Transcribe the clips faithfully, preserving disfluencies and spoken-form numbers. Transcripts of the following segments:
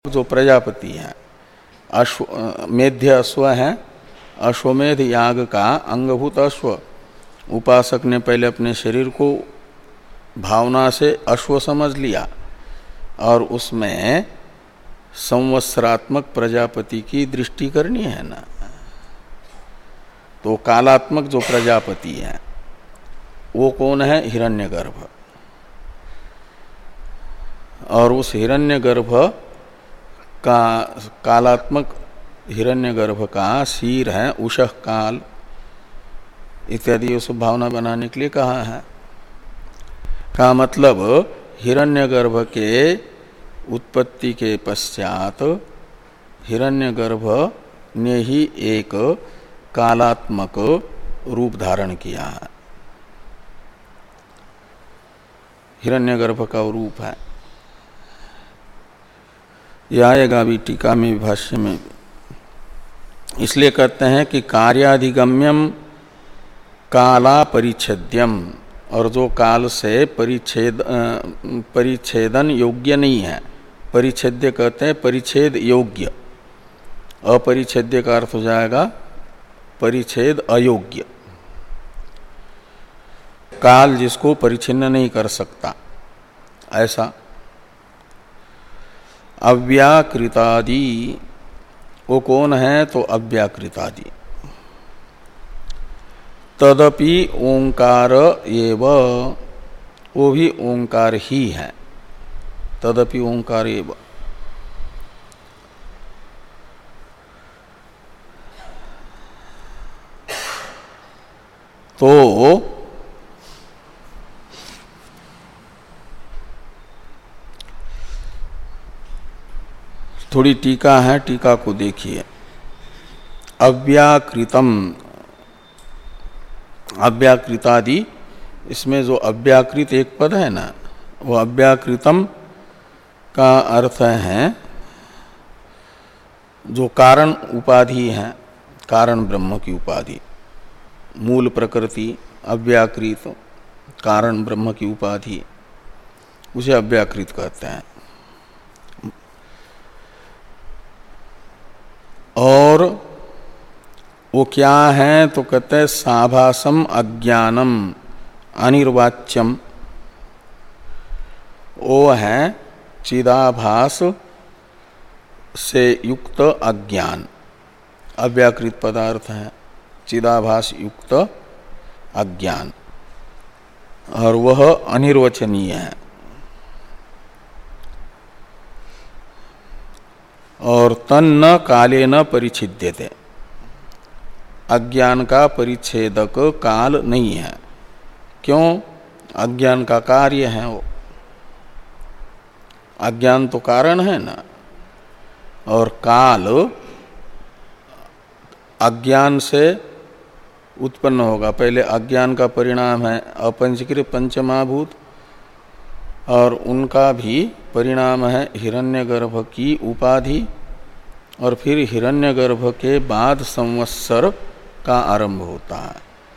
जो प्रजापति हैं, अश्व मेध्य अश्व हैं, अश्वमेध याग का अंगभूत अश्व। उपासक ने पहले अपने शरीर को भावना से अश्व समझ लिया और उसमें संवत्सरात्मक प्रजापति की दृष्टि करनी है ना। तो कालात्मक जो प्रजापति है वो कौन है? हिरण्यगर्भ। और उस हिरण्यगर्भ का कालात्मक हिरण्यगर्भ का शीर है उषः काल इत्यादि उस भावना बनाने के लिए कहा है। का मतलब हिरण्यगर्भ के उत्पत्ति के पश्चात हिरण्यगर्भ ने ही एक कालात्मक रूप धारण किया है। हिरण्यगर्भ का रूप है। यह आएगा भी टीका में भाष्य में। इसलिए कहते हैं कि कार्याधिगम्यम काला परिच्छेद्यम, और जो काल से परिच्छेद परिच्छेदन योग्य नहीं है। परिच्छेद्य कहते हैं परिच्छेद योग्य, अपरिच्छेद्य का अर्थ हो जाएगा परिच्छेद अयोग्य। काल जिसको परिच्छिन्न नहीं कर सकता ऐसा। अव्याकृतादि वो कौन है? तो अव्याकृतादि। तदपि ओंकार एव, वो भी ओंकार ही है। तदपि ओंकार एव। तो थोड़ी टीका है, टीका को देखिए। अव्याकृतम, अव्याकृतादि, इसमें जो अव्याकृत एक पद है ना, वो अव्याकृतम का अर्थ है जो कारण उपाधि है, कारण ब्रह्म की उपाधि, मूल प्रकृति अव्याकृत, कारण ब्रह्म की उपाधि, उसे अव्याकृत कहते हैं। और वो क्या है? तो कहते हैं साभासम अज्ञानम अनिर्वाच्यम। वो है चिदाभास से युक्त अज्ञान, अव्याकृत पदार्थ है, चिदाभास युक्त अज्ञान, और वह अनिर्वचनीय है। और तन्न काले न परिच्छिद्यते, अज्ञान का परिच्छेदक काल नहीं है। क्यों? अज्ञान का कार्य है वो। अज्ञान तो कारण है ना, और काल अज्ञान से उत्पन्न होगा। पहले अज्ञान का परिणाम है अपंचीकृत पंचमहाभूत, और उनका भी परिणाम है हिरण्यगर्भ की उपाधि, और फिर हिरण्यगर्भ के बाद संवत्सर का आरंभ होता है।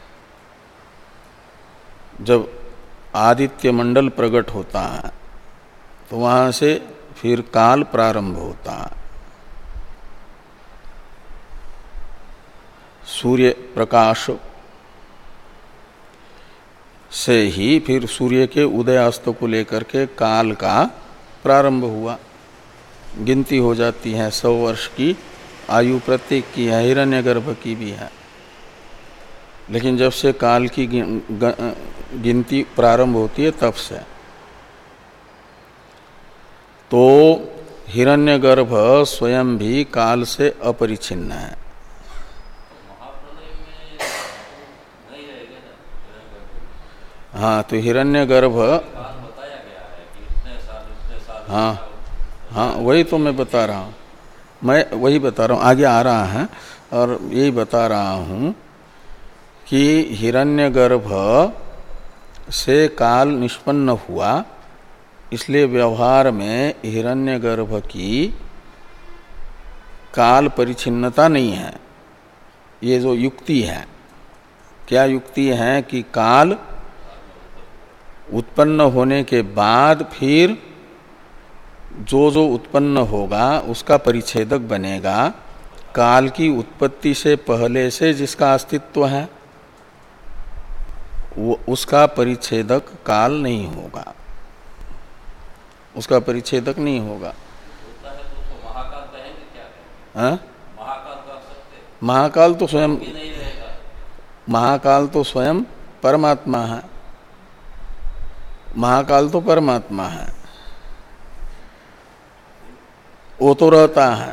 जब आदित्य मंडल प्रकट होता है तो वहां से फिर काल प्रारंभ होता है। सूर्य प्रकाश से ही फिर सूर्य के उदय अस्त को लेकर के काल का प्रारंभ हुआ। गिनती हो जाती है, सौ वर्ष की आयु प्रत्येक की है, हिरण्यगर्भ की भी है। लेकिन जब से काल की गिनती प्रारंभ होती है तब से। तो हिरण्यगर्भ स्वयं भी काल से अपरिच्छिन्न है। हाँ, तो हिरण्यगर्भ, हाँ हाँ वही तो मैं बता रहा हूँ, मैं वही बता रहा हूँ, आगे आ रहा है। और यही बता रहा हूँ कि हिरण्यगर्भ से काल निष्पन्न हुआ, इसलिए व्यवहार में हिरण्यगर्भ की काल परिच्छिन्नता नहीं है। ये जो युक्ति है, क्या युक्ति है कि काल उत्पन्न होने के बाद फिर जो जो उत्पन्न होगा उसका परिच्छेदक बनेगा काल की उत्पत्ति से पहले से जिसका अस्तित्व है, वो उसका परिच्छेदक काल नहीं होगा, उसका परिच्छेदक नहीं होगा। हाँ? महाकाल तो स्वयं महाकाल तो स्वयं परमात्मा है, महाकाल तो परमात्मा है, वो तो रहता है।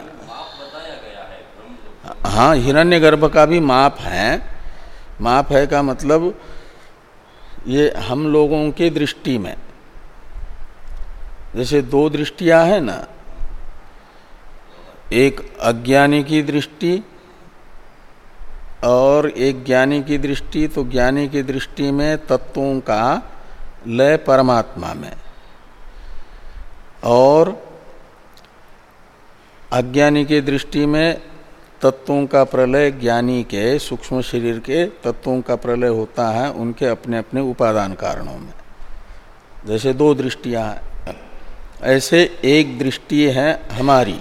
हाँ, हिरण्यगर्भ का भी माप है। माप है का मतलब ये हम लोगों की दृष्टि में, जैसे दो दृष्टियां हैं ना, एक अज्ञानी की दृष्टि और एक ज्ञानी की दृष्टि। तो ज्ञानी की दृष्टि में तत्वों का लय परमात्मा में, और अज्ञानी की दृष्टि में तत्वों का प्रलय ज्ञानी के सूक्ष्म शरीर के तत्वों का प्रलय होता है उनके अपने अपने उपादान कारणों में। जैसे दो दृष्टियां हैं, ऐसे एक दृष्टि है हमारी,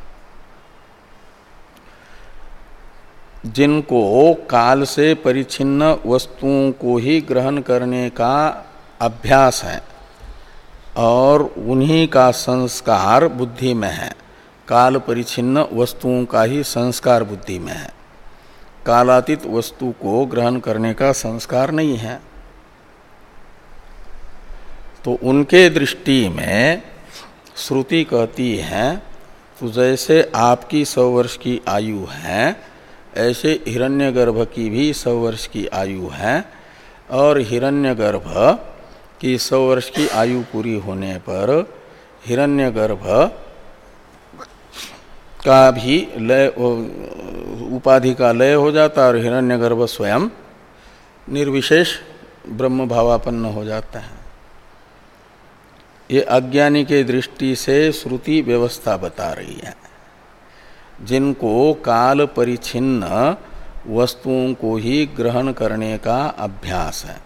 जिनको काल से परिच्छिन्न वस्तुओं को ही ग्रहण करने का अभ्यास है और उन्हीं का संस्कार बुद्धि में है। काल परिच्छिन्न वस्तुओं का ही संस्कार बुद्धि में है, कालातीत वस्तु को ग्रहण करने का संस्कार नहीं है। तो उनके दृष्टि में श्रुति कहती है तो जैसे आपकी सौ वर्ष की आयु है ऐसे हिरण्यगर्भ की भी सौ वर्ष की आयु है, और हिरण्यगर्भ की सौ वर्ष की आयु पूरी होने पर हिरण्यगर्भ का भी लय, उपाधि का लय हो जाता है और हिरण्यगर्भ स्वयं निर्विशेष ब्रह्म भावापन्न हो जाता है। ये अज्ञानी के दृष्टि से श्रुति व्यवस्था बता रही है, जिनको काल परिच्छिन्न वस्तुओं को ही ग्रहण करने का अभ्यास है।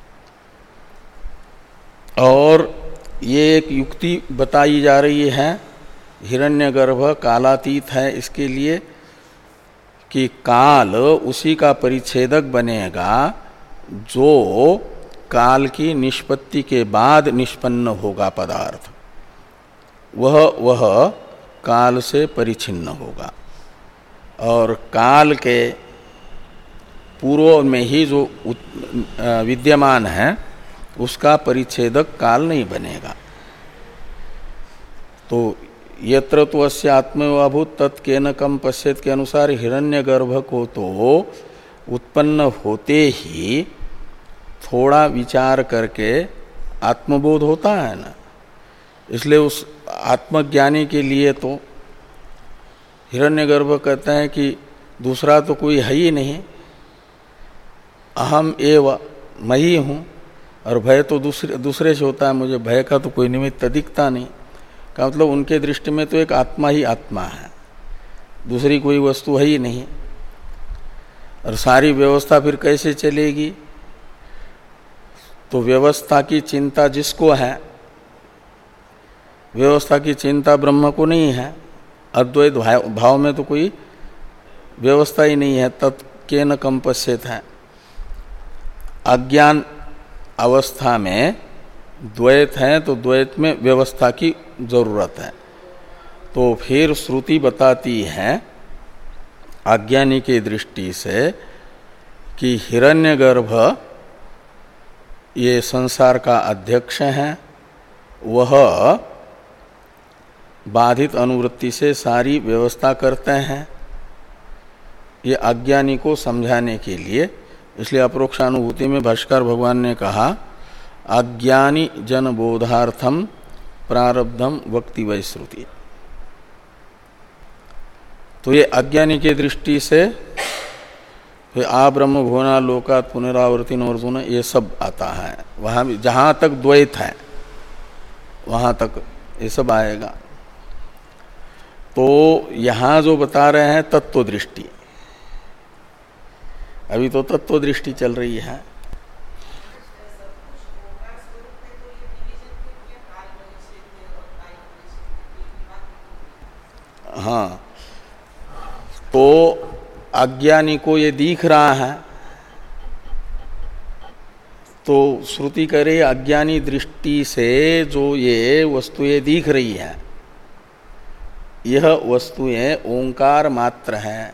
और ये एक युक्ति बताई जा रही है, हिरण्यगर्भ कालातीत है इसके लिए कि काल उसी का परिच्छेदक बनेगा जो काल की निष्पत्ति के बाद निष्पन्न होगा पदार्थ, वह वह काल से परिच्छिन्न होगा। और काल के पूर्व में ही जो विद्यमान है उसका परिच्छेदक काल नहीं बनेगा। तो यत्र तो अस्य आत्मयोऽभूत् तत् केन कम पश्येत के अनुसार हिरण्यगर्भ को तो उत्पन्न होते ही थोड़ा विचार करके आत्मबोध होता है ना, इसलिए उस आत्मज्ञानी के लिए तो हिरण्यगर्भ कहते हैं कि दूसरा तो कोई है ही नहीं, अहम एव मैं ही हूँ, और भय तो दूसरे दूसरे से होता है, मुझे भय का तो कोई निमित्त दिखता नहीं। का मतलब उनके दृष्टि में तो एक आत्मा ही आत्मा है, दूसरी कोई वस्तु है ही नहीं। और सारी व्यवस्था फिर कैसे चलेगी? तो व्यवस्था की चिंता जिसको है, व्यवस्था की चिंता ब्रह्म को नहीं है। अद्वैत भाव में तो कोई व्यवस्था ही नहीं है, तत् केन कम पश्येत है। अज्ञान अवस्था में द्वैत है तो द्वैत में व्यवस्था की जरूरत है। तो फिर श्रुति बताती है अज्ञानी की दृष्टि से कि हिरण्यगर्भ ये संसार का अध्यक्ष है, वह बाधित अनुवृत्ति से सारी व्यवस्था करते हैं। ये अज्ञानी को समझाने के लिए, इसलिए अपरोक्षानुभूति में भाष्कर भगवान ने कहा अज्ञानी जन बोधार्थम प्रारब्धम वक्ति वै श्रुति। तो ये अज्ञानी की दृष्टि से फिर आ ब्रह्म भुवना लोकात् पुनरावर्ति अर्जुन ये सब आता है। वहाँ भी जहाँ तक द्वैत है वहाँ तक ये सब आएगा। तो यहाँ जो बता रहे हैं तत्व दृष्टि, अभी तो तत्व दृष्टि चल रही है। हाँ, तो अज्ञानी को ये दिख रहा है, तो श्रुति करे अज्ञानी दृष्टि से जो ये वस्तुएं दिख रही है, यह वस्तुएं ओंकार मात्र हैं।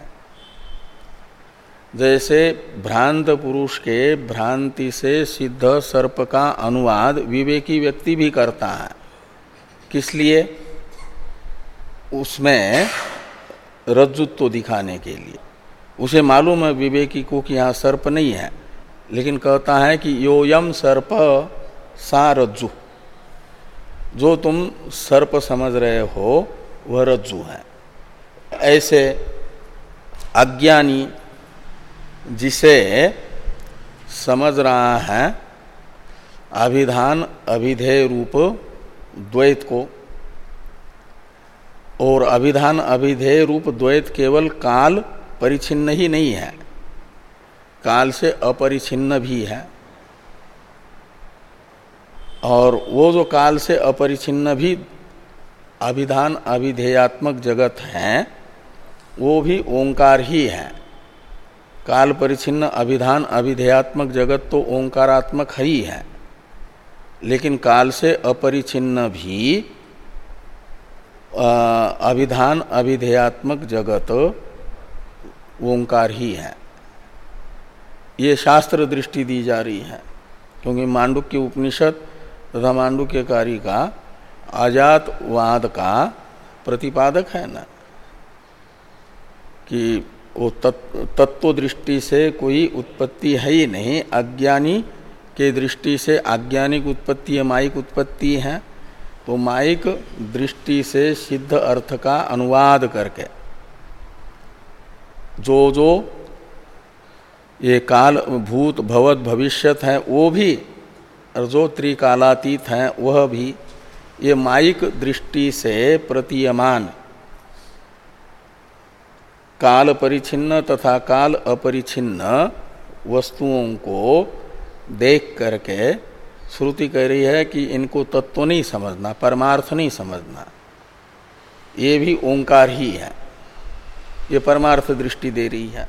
जैसे भ्रांत पुरुष के भ्रांति से सिद्ध सर्प का अनुवाद विवेकी व्यक्ति भी करता है, किस लिए? उसमें रज्जुत्व दिखाने के लिए। उसे मालूम है विवेकी को कि यहाँ सर्प नहीं है, लेकिन कहता है कि योयम सर्प सा रज्जु, जो तुम सर्प समझ रहे हो वह रज्जु है। ऐसे अज्ञानी जिसे समझ रहा है अभिधान अभिधेय रूप द्वैत को, और अभिधान अभिधेय रूप द्वैत केवल काल परिच्छिन्न ही नहीं है, काल से अपरिच्छिन्न भी है। और वो जो काल से अपरिच्छिन्न भी अभिधान अभिधेयात्मक जगत है, वो भी ओंकार ही है। काल परिच्छिन्न अभिधान अभिधेयात्मक जगत तो ओंकारात्मक ही है, लेकिन काल से अपरिच्छिन्न भी अभिधान अभिधेयात्मक जगत ओंकार ही है। ये शास्त्र दृष्टि दी जा रही है, क्योंकि मांडुक्य उपनिषद तथा मांडुक्य कारिका अजातवाद का प्रतिपादक है ना, कि वो तत्व दृष्टि से कोई उत्पत्ति है ही नहीं, अज्ञानी के दृष्टि से अज्ञानिक उत्पत्ति है, माइक उत्पत्ति है। तो माइक दृष्टि से सिद्ध अर्थ का अनुवाद करके जो जो ये काल भूत भवत भविष्यत है वो भी, और जो त्रिकालातीत हैं वह भी, ये माइक दृष्टि से प्रतीयमान काल परिच्छिन्न तथा काल अपरिच्छिन्न वस्तुओं को देख करके श्रुति कह रही है कि इनको तत्व नहीं समझना, परमार्थ नहीं समझना, ये भी ओंकार ही है। ये परमार्थ दृष्टि दे रही है।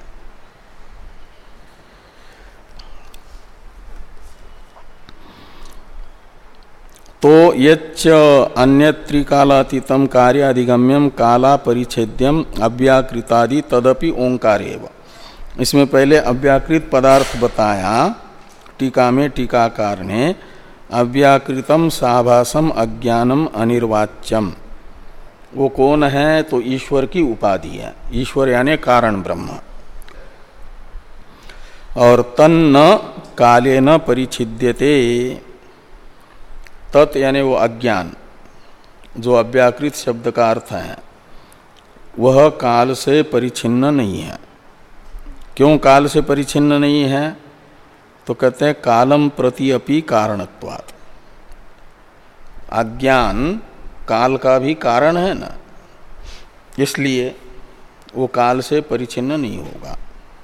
तो यच्च अन्यत्रिकालातीतम कार्याधिगम्यम काला परिच्छेद्यम अव्याकृतादि तदपि ओंकार एव। इसमें पहले अव्याकृत पदार्थ बताया, टीका में टीकाकार ने अव्याकृतम साभासम अज्ञानम अनिर्वाच्यम, वो कौन है? तो ईश्वर की उपाधि है, ईश्वर यानी कारण ब्रह्म। और तन्न कालेन परिच्छिद्यते, तत् यानी वो अज्ञान, जो अव्याकृत शब्द का अर्थ है, वह काल से परिच्छिन्न नहीं है। क्यों काल से परिच्छिन्न नहीं है? तो कहते हैं कालम प्रति अपि कारणत्वात्। अज्ञान काल का भी कारण है ना, इसलिए वो काल से परिच्छिन्न नहीं होगा।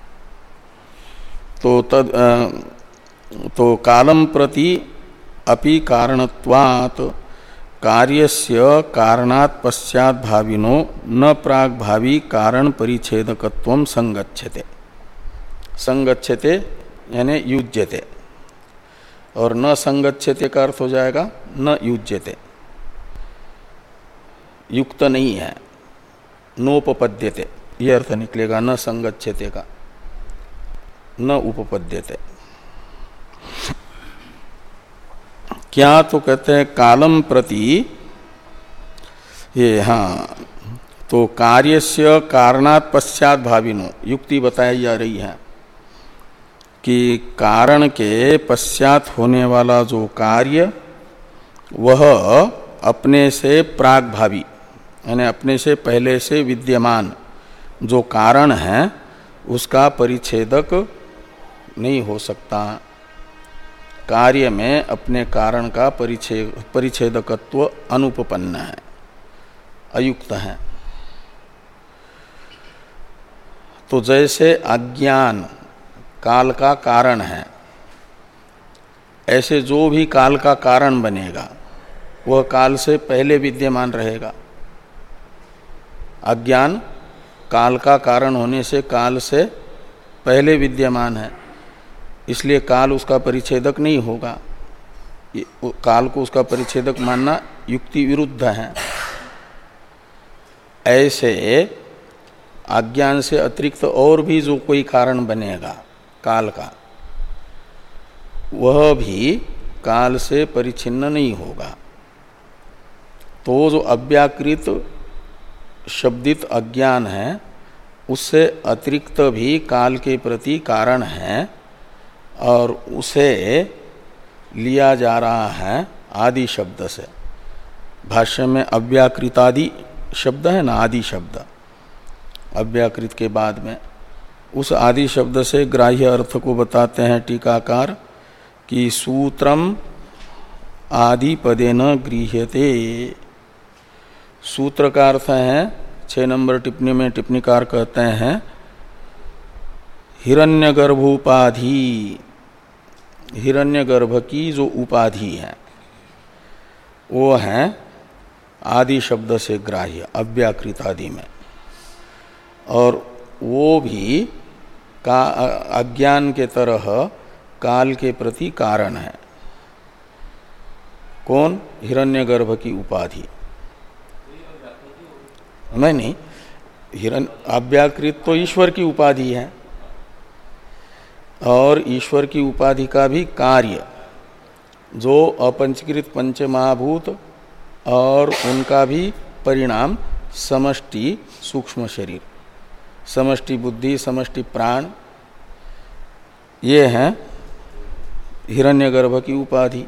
तो तद तो कालम प्रति अपि कारणत्वात् कार्यस्य कारणात् पश्चात् भाविनो न प्राग भावी कारण परिच्छेदकत्वं संगच्छते। संगच्छते यानी युज्यते, और न संगच्छते का अर्थ हो जाएगा न युज्यते, युक्त नहीं है, नोपपद्यते, यह अर्थ निकलेगा न संगच्छते का, न उपपद्यते। क्या? तो कहते हैं कालम प्रति, ये हाँ, तो कार्यस्य कारणात् पश्चात् भाविनो, युक्ति बताई जा रही है कि कारण के पश्चात होने वाला जो कार्य वह अपने से प्राग भावी यानी अपने से पहले से विद्यमान जो कारण है उसका परिच्छेदक नहीं हो सकता। कार्य में अपने कारण का परिच्छेद परिच्छेदकत्व अनुपपन्न है, अयुक्त है। तो जैसे अज्ञान काल का कारण है, ऐसे जो भी काल का कारण बनेगा वह काल से पहले विद्यमान रहेगा। अज्ञान काल का कारण होने से काल से पहले विद्यमान है, इसलिए काल उसका परिच्छेदक नहीं होगा। काल को उसका परिच्छेदक मानना युक्ति विरुद्ध है। ऐसे अज्ञान से अतिरिक्त और भी जो कोई कारण बनेगा काल का, वह भी काल से परिच्छिन्न नहीं होगा। तो जो अव्याकृत शब्दित अज्ञान है उससे अतिरिक्त भी काल के प्रति कारण है, और उसे लिया जा रहा है आदि शब्द से। भाष्य में अव्याकृतादि शब्द है ना, आदि शब्द अव्याकृत के बाद में, उस आदि शब्द से ग्राह्य अर्थ को बताते हैं टीकाकार कि सूत्रम आदि पदेन गृह्यते। सूत्र का अर्थ है, छह नंबर टिप्पणी में टिप्पणीकार कहते हैं हिरण्यगर्भोपाधि, हिरण्यगर्भ की जो उपाधि है वो है आदि शब्द से ग्राह्य अव्याकृत आदि में, और वो भी का अज्ञान के तरह काल के प्रति कारण है। कौन? हिरण्यगर्भ की उपाधि। नहीं नहीं, हिरण्य अव्याकृत तो ईश्वर की उपाधि है, और ईश्वर की उपाधि का भी कार्य जो अपंचकृत पंचमहाभूत और उनका भी परिणाम समष्टि सूक्ष्म शरीर, समष्टि बुद्धि, समष्टि प्राण, ये हैं हिरण्यगर्भ की उपाधि।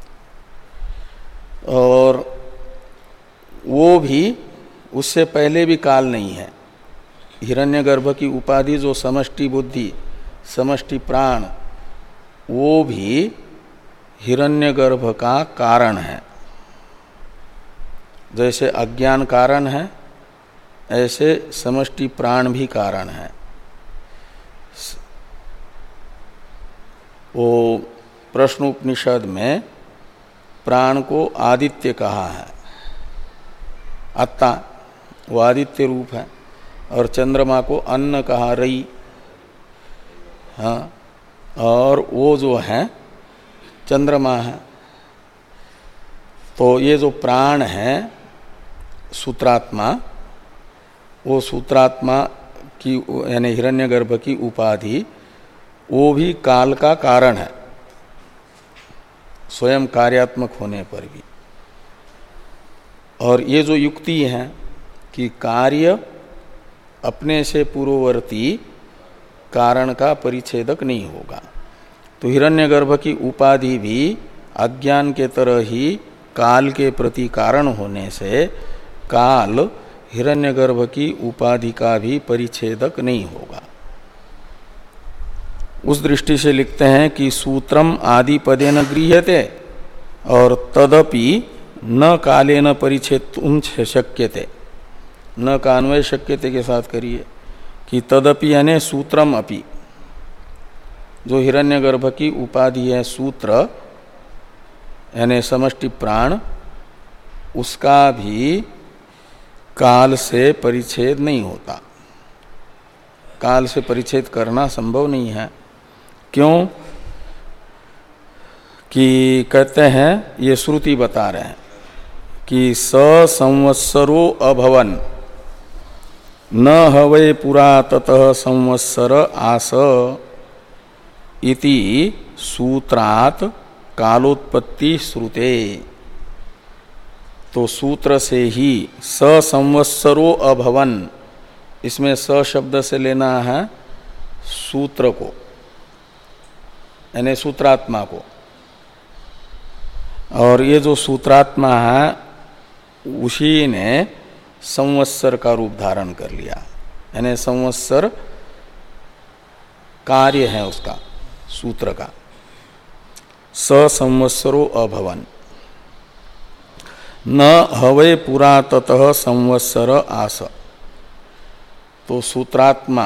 और वो भी उससे पहले भी काल नहीं है। हिरण्यगर्भ की उपाधि जो समष्टि बुद्धि, समष्टि प्राण, वो भी हिरण्यगर्भ का कारण है। जैसे अज्ञान कारण है, ऐसे समष्टि प्राण भी कारण है। वो प्रश्नोपनिषद में प्राण को आदित्य कहा है, आत्ता वो आदित्य रूप है, और चंद्रमा को अन्न कहा, रई। हाँ, और वो जो है चंद्रमा है। तो ये जो प्राण है सूत्रात्मा, वो सूत्रात्मा की यानी हिरण्यगर्भ की उपाधि, वो भी काल का कारण है स्वयं कार्यात्मक होने पर भी। और ये जो युक्ति है कि कार्य अपने से पूर्ववर्ती कारण का परिच्छेदक नहीं होगा, तो हिरण्यगर्भ की उपाधि भी अज्ञान के तरह ही काल के प्रति कारण होने से काल हिरण्यगर्भ की उपाधि का भी परिच्छेदक नहीं होगा। उस दृष्टि से लिखते हैं कि सूत्रम आदि पदेन गृह्यते, और तदपि न कालेन परिच्छेदुम शक्यते, न का अन्वय शक्यते के साथ करिए कि तदपि यानी सूत्रम अपि, जो हिरण्यगर्भ की उपाधि है सूत्र यानी समष्टि प्राण, उसका भी काल से परिच्छेद नहीं होता। काल से परिच्छेद करना संभव नहीं है। क्यों? कि कहते हैं, ये श्रुति बता रहे हैं कि स संवत्सरो अभवन न हवै पुरा ततः संवत्सर आस इति सूत्रात् कालोत्पत्ति श्रुते। तो सूत्र से ही स संवत्सरो अभवन, इसमें स शब्द से लेना है सूत्र को यानी सूत्रात्मा को, और ये जो सूत्रात्मा है उसी ने संवत्सर का रूप धारण कर लिया, यानी संवत्सर कार्य है उसका, सूत्र का। स संवत्सरो अभवन न हवै पुरा ततः संवत्सर आस। तो सूत्रात्मा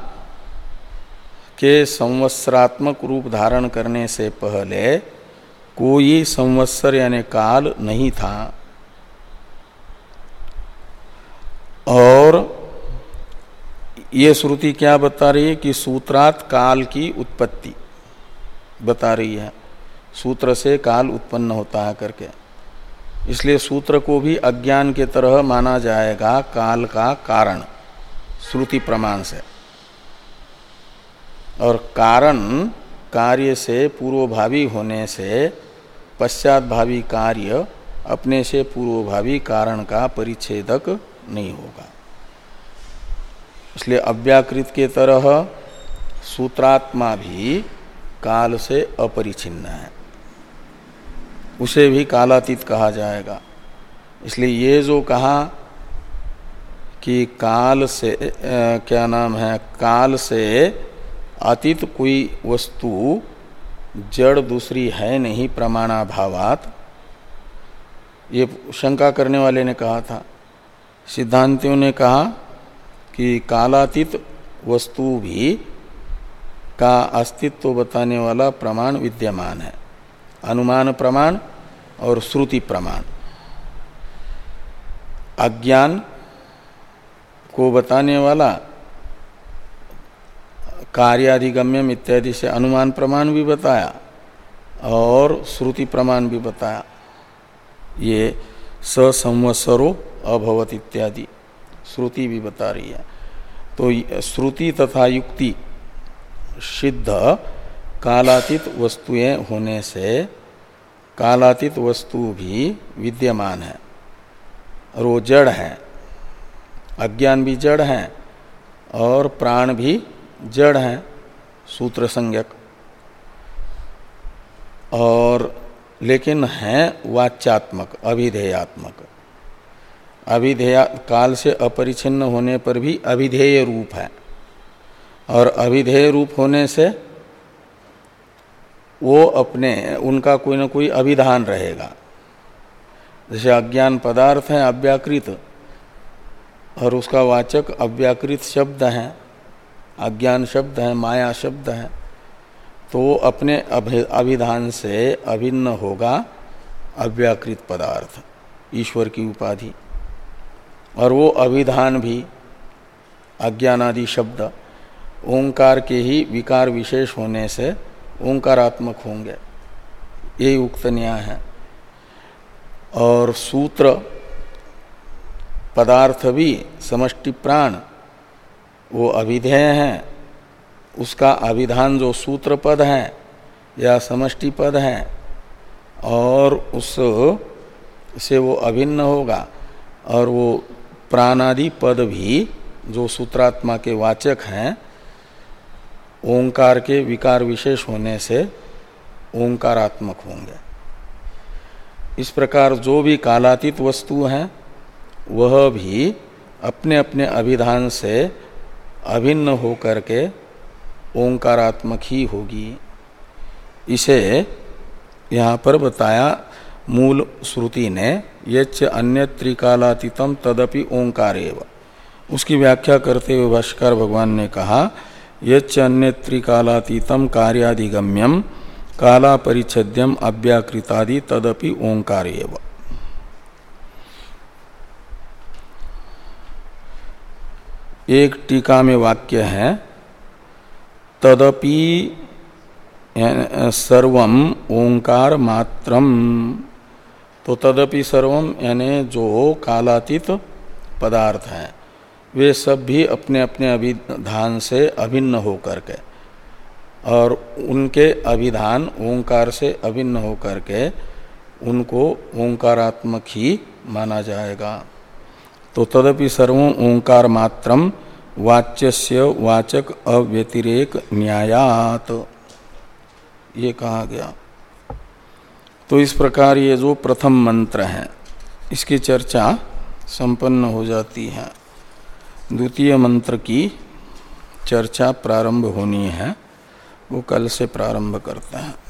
के संवत्सरात्मक रूप धारण करने से पहले कोई संवत्सर यानी काल नहीं था। और ये श्रुति क्या बता रही है कि सूत्रात काल की उत्पत्ति बता रही है, सूत्र से काल उत्पन्न होता है करके। इसलिए सूत्र को भी अज्ञान के तरह माना जाएगा काल का कारण श्रुति प्रमाण से। और कारण कार्य से पूर्वभावी होने से पश्चातभावी कार्य अपने से पूर्वभावी कारण का परिच्छेदक नहीं होगा। इसलिए अव्याकृत के तरह सूत्रात्मा भी काल से अपरिछिन्न है, उसे भी कालातीत कहा जाएगा। इसलिए ये जो कहा कि काल से आ, क्या नाम है, काल से अतीत कोई वस्तु जड़ दूसरी है नहीं प्रमाणाभावात, ये शंका करने वाले ने कहा था। सिद्धांतियों ने कहा कि कालातीत वस्तु भी का अस्तित्व बताने वाला प्रमाण विद्यमान है, अनुमान प्रमाण और श्रुति प्रमाण। अज्ञान को बताने वाला कार्याधिगम्यम इत्यादि से अनुमान प्रमाण भी बताया और श्रुति प्रमाण भी बताया। ये ससंवत्सरो अभवत इत्यादि श्रुति भी बता रही है। तो श्रुति तथा युक्ति सिद्ध कालातीत वस्तुएं होने से कालातीत वस्तु भी विद्यमान है और वो जड़ है। अज्ञान भी जड़ है और प्राण भी जड़ है सूत्र संज्ञक, और लेकिन है वाच्यात्मक अभिधेयात्मक। अभिधेय काल से अपरिछिन्न होने पर भी अभिधेय रूप है, और अभिधेय रूप होने से वो अपने उनका कोई ना कोई अभिधान रहेगा। जैसे अज्ञान पदार्थ है अव्याकृत और उसका वाचक अव्याकृत शब्द है, अज्ञान शब्द है, माया शब्द है, तो वो अपने अभिधान से अभिन्न होगा अव्याकृत पदार्थ ईश्वर की उपाधि। और वो अभिधान भी अज्ञानादि शब्द ओंकार के ही विकार विशेष होने से ओंकारात्मक होंगे, यही उक्त न्याय है। और सूत्र पदार्थ भी समष्टि प्राण वो अभिधेय है, उसका अभिधान जो सूत्र पद है या समष्टि पद है और उस से वो अभिन्न होगा। और वो प्राणादि पद भी जो सूत्रात्मा के वाचक हैं ओंकार के विकार विशेष होने से ओंकारात्मक होंगे। इस प्रकार जो भी कालातीत वस्तु हैं वह भी अपने अपने अभिधान से अभिन्न होकर के ओंकारात्मक ही होगी। इसे यहाँ पर बताया मूल श्रुति ने, यच्च अन्य त्रिकालातीतम तदपि ओंकारेव। उसकी व्याख्या करते हुए भाष्यकार भगवान ने कहा यच्च अन्य त्रिकालातीतम कार्याधिगम्यम काला परिच्छेद्यम अव्याकृतादि तदपि ओंकारेव। एक टीका में वाक्य है तदपि सर्वम ओंकार मात्रम। तो तदपि सर्वम यानी जो कालातीत पदार्थ हैं वे सब भी अपने अपने अभिधान से अभिन्न होकर के और उनके अभिधान ओंकार से अभिन्न होकर के उनको ओंकारात्मक ही माना जाएगा। तो तदपि सर्वं ओंकार मात्रम वाच्यस्य वाचक अव्यतिरेक न्यायात, ये कहा गया। तो इस प्रकार ये जो प्रथम मंत्र है इसकी चर्चा संपन्न हो जाती है। द्वितीय मंत्र की चर्चा प्रारंभ होनी है, वो कल से प्रारंभ करते हैं।